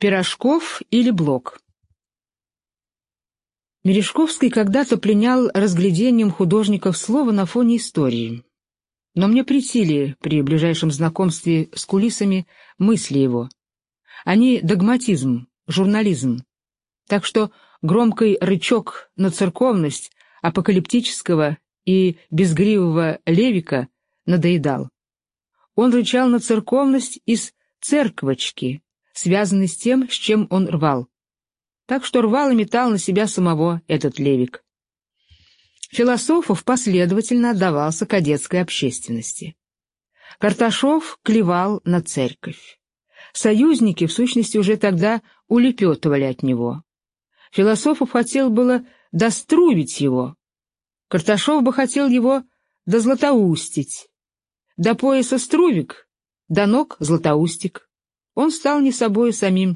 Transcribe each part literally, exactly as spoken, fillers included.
Пирожков или Блок. Мережковский когда-то пленял разглядением художников слова на фоне истории. Но мне претили при ближайшем знакомстве с кулисами мысли его. Они догматизм, журнализм. Так что громкий рычок на церковность апокалиптического и безгривого Левика надоедал. Он рычал на церковность из церквочки, связанной с тем, с чем он рвал. Так что рвал и метал на себя самого этот Левик. Философов последовательно отдавался кадетской общественности. Карташов клевал на церковь. Союзники, в сущности, уже тогда улепетывали от него. Философов хотел было дострувить его. Карташов бы хотел его дозлатоустить. До пояса струвик, до ног златоустик. Он стал не собою самим.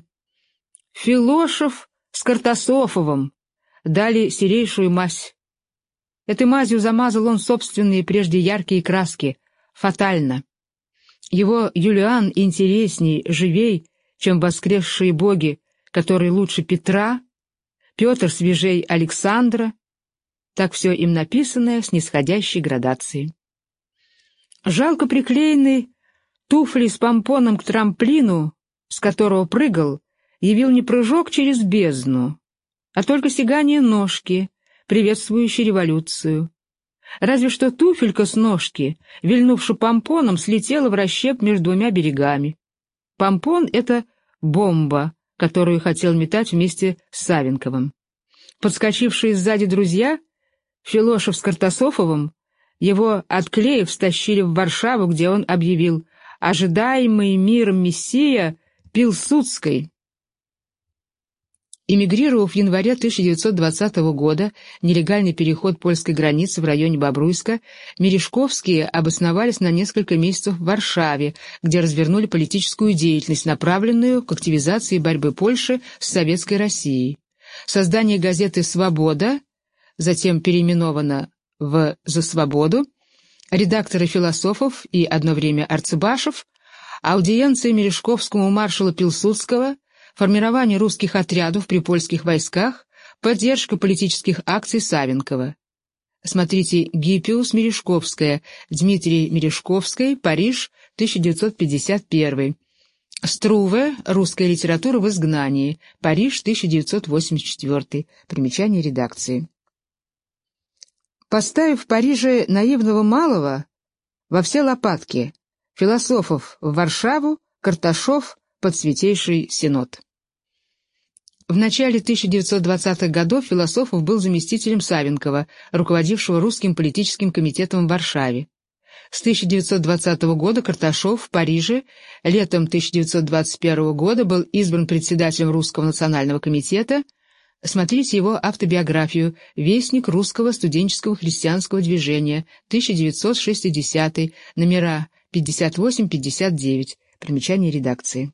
Филошев с Картасофовым дали серейшую мазь. Этой мазью замазал он собственные прежде яркие краски, фатально. Его Юлиан интересней, живей, чем воскресшие боги, которые лучше Петра, Петр свежей Александра, так все им написанное с нисходящей градацией. Жалко приклеенный туфли с помпоном к трамплину, с которого прыгал, явил не прыжок через бездну, а только сигание ножки, приветствующей революцию. Разве что туфелька с ножки, вильнувши помпоном, слетела в расщеп между двумя берегами. Помпон — это бомба, которую хотел метать вместе с Савенковым. Подскочившие сзади друзья, Филошев с Картасофовым, его, отклеив, стащили в Варшаву, где он объявил «Ожидаемый миром мессия Пилсудской». Эмигрировав в январе тысяча девятьсот двадцатого года нелегальный переход польской границы в районе Бобруйска, Мережковские обосновались на несколько месяцев в Варшаве, где развернули политическую деятельность, направленную к активизации борьбы Польши с Советской Россией. Создание газеты «Свобода», затем переименовано в «За свободу», редакторы Философов и одно время Арцебашев, аудиенция Мережковскому маршала Пилсудского, формирование русских отрядов при польских войсках, поддержка политических акций Савенкова. Смотрите «Гиппиус Мережковская», Дмитрий Мережковский, Париж, тысяча девятьсот пятьдесят первый. Струве, русская литература в изгнании, Париж, тысяча девятьсот восемьдесят четвёртый. Примечание редакции. Поставив в Париже наивного малого во все лопатки, Философов в Варшаву, Карташов под Святейший Синод. В начале тысяча девятьсот двадцатых годов Философов был заместителем Савенкова, руководившего русским политическим комитетом в Варшаве. С тысяча девятьсот двадцатого года Карташов в Париже, летом тысяча девятьсот двадцать первого года был избран председателем Русского национального комитета. Смотрите его автобиографию «Вестник русского студенческого христианского движения», тысяча девятьсот шестидесятый, номера пятьдесят восемь пятьдесят девять. Примечание редакции.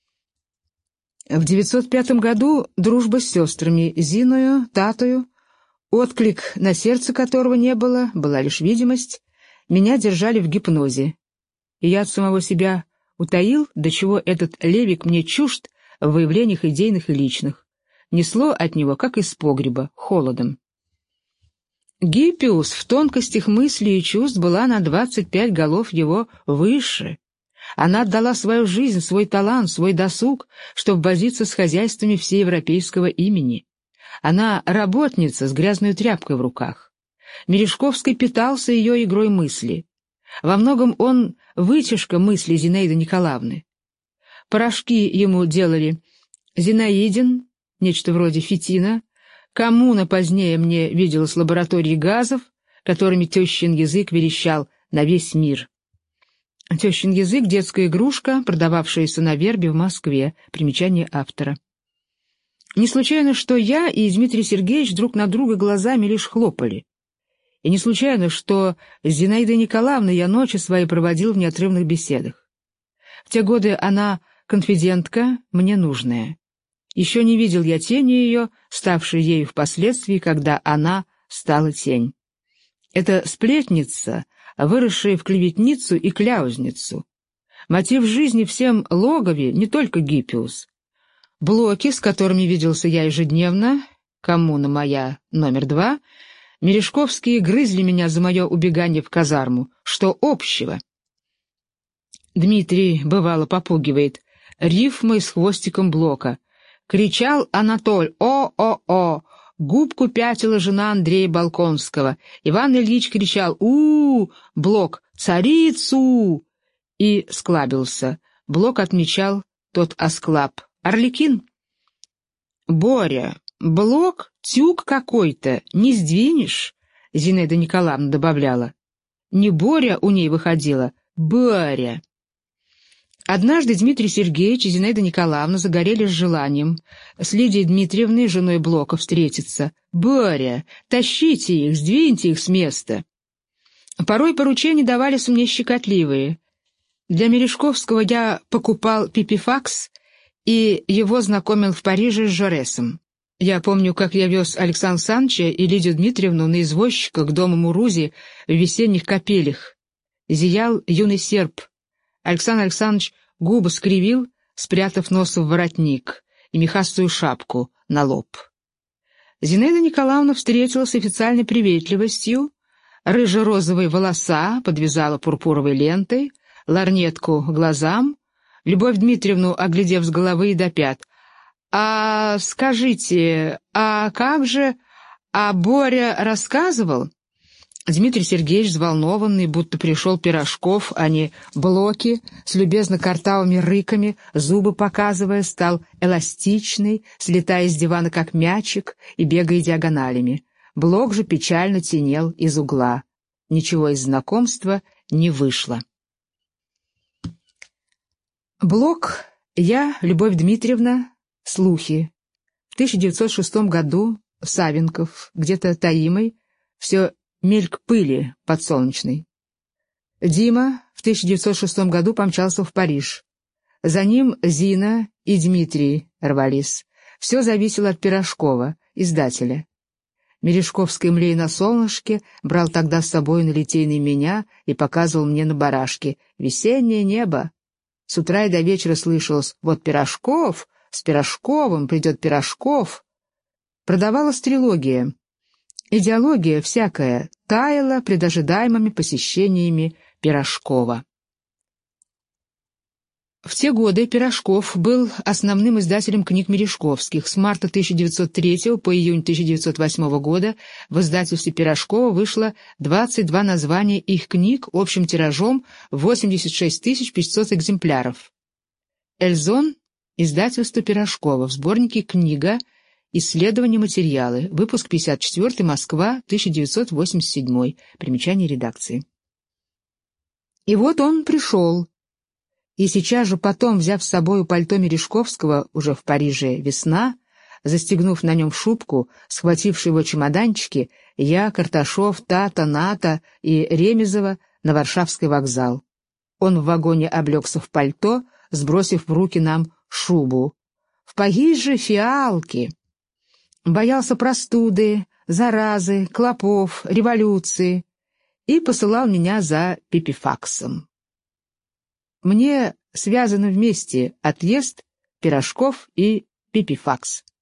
В девятьсот пятом году дружба с сестрами Зиною, Татою, отклик на сердце которого не было, была лишь видимость, меня держали в гипнозе. И я от самого себя утаил, до чего этот Левик мне чужд в выявлениях идейных и личных. Несло от него, как из погреба, холодом. Гиппиус в тонкостях мыслей и чувств была на двадцать пять голов его выше. Она отдала свою жизнь, свой талант, свой досуг, чтобы возиться с хозяйствами всеевропейского имени. Она работница с грязной тряпкой в руках. Мережковский питался ее игрой мысли. Во многом он вытяжка мысли Зинаиды Николаевны. Порошки ему делали Зинаидин, нечто вроде фитина, коммуна позднее мне видела с лаборатории газов, которыми тещин язык верещал на весь мир. Тещин язык — детская игрушка, продававшаяся на вербе в Москве. Примечание автора. Не случайно, что я и Дмитрий Сергеевич друг на друга глазами лишь хлопали. И не случайно, что с Зинаидой Николаевной я ночи свои проводил в неотрывных беседах. В те годы она конфидентка, мне нужная. Еще не видел я тени ее, ставшей ею впоследствии, когда она стала тень. Это сплетница, выросшая в клеветницу и кляузницу. Мотив жизни всем логове не только Гиппиус. Блоки, с которыми виделся я ежедневно, коммуна моя номер два, Мережковские грызли меня за мое убегание в казарму. Что общего? Дмитрий, бывало, попугивает. Рифмой с хвостиком Блока. Кричал Анатоль: «О-о-о!» Губку пятила жена Андрея Балконского. Иван Ильич кричал: «У-у-у!» Блок: «Царицу!» И склабился. Блок отмечал тот осклаб. «Арлекин?» «Боря, Блок тюк какой-то, не сдвинешь?» Зинаида Николаевна добавляла. Не Боря у ней выходила, Боря. Однажды Дмитрий Сергеевич и Зинаида Николаевна загорелись желанием с Лидией Дмитриевной, женой Блока, встретиться. «Боря, тащите их, сдвиньте их с места». Порой поручения давались мне щекотливые. Для Мережковского я покупал пипифакс и его знакомил в Париже с Жоресом. Я помню, как я вез Александра Саныча и Лидию Дмитриевну на извозчика к дому Мурузи в весенних капелях. Зиял юный серб. Александр Александрович губы скривил, спрятав нос в воротник и мехастую шапку на лоб. Зинаида Николаевна встретила с официальной приветливостью, рыже-розовые волоса подвязала пурпуровой лентой, лорнетку глазам, Любовь Дмитриевну оглядев с головы и до пят. «А скажите, а как же... А Боря рассказывал?» Дмитрий Сергеевич, взволнованный, будто пришел Пирожков, а не Блоки, с любезно-картавыми рыками, зубы показывая, стал эластичный, слетая с дивана как мячик и бегая диагоналями. Блок же печально тенел из угла. Ничего из знакомства не вышло. Блок, я, Любовь Дмитриевна, слухи. В тысяча девятьсот шестом году Савенков, где-то таимый, все мельк пыли подсолнечной. Дима в тысяча девятьсот шестом году помчался в Париж. За ним Зина и Дмитрий рвались. Все зависело от Пирожкова, издателя. Мережковский, млея на солнышке, брал тогда с собой на Литейный меня и показывал мне на барашке. Весеннее небо. С утра и до вечера слышалось: «Вот Пирожков, с Пирожковым придет Пирожков». Продавалась трилогия. Идеология всякая таяла пред ожидаемыми посещениями Пирожкова. В те годы Пирожков был основным издателем книг мережковских. С марта тысяча девятьсот третьего по июнь тысяча девятьсот восьмого года в издательстве Пирожкова вышло двадцать два названия их книг общим тиражом восемьдесят шесть тысяч пятьсот экземпляров. Эльзон, издательство Пирожкова, в сборнике «Книга. Исследования, материалы», выпуск пятьдесят четвёртый, Москва, тысяча девятьсот восемьдесят седьмой, примечание редакции. И вот он пришел. И сейчас же потом, взяв с собой пальто Мережковского, уже в Париже весна, застегнув на нем шубку, схвативши его чемоданчики, я, Карташов, Тата, Ната и Ремезова на Варшавский вокзал. Он в вагоне облегся в пальто, сбросив в руки нам шубу. В Париже фиалки. Боялся простуды, заразы, клопов, революции и посылал меня за пипифаксом. Мне связаны вместе отъезд, Пирожков и пипифакс.